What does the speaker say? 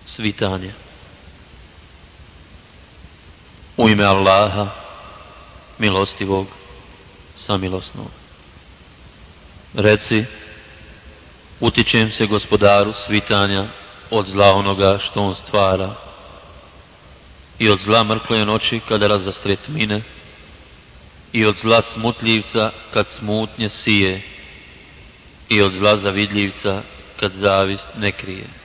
svitanje. U ime Allaha, milostivog, samilosnog. Reci, utičem se Gospodaru svitanja od zla onoga što on stvara i od zla mrkle noći kada razastre tmine i od zla smutljivca kad smutnje sije i od zla zavidljivca kad zavist ne krije.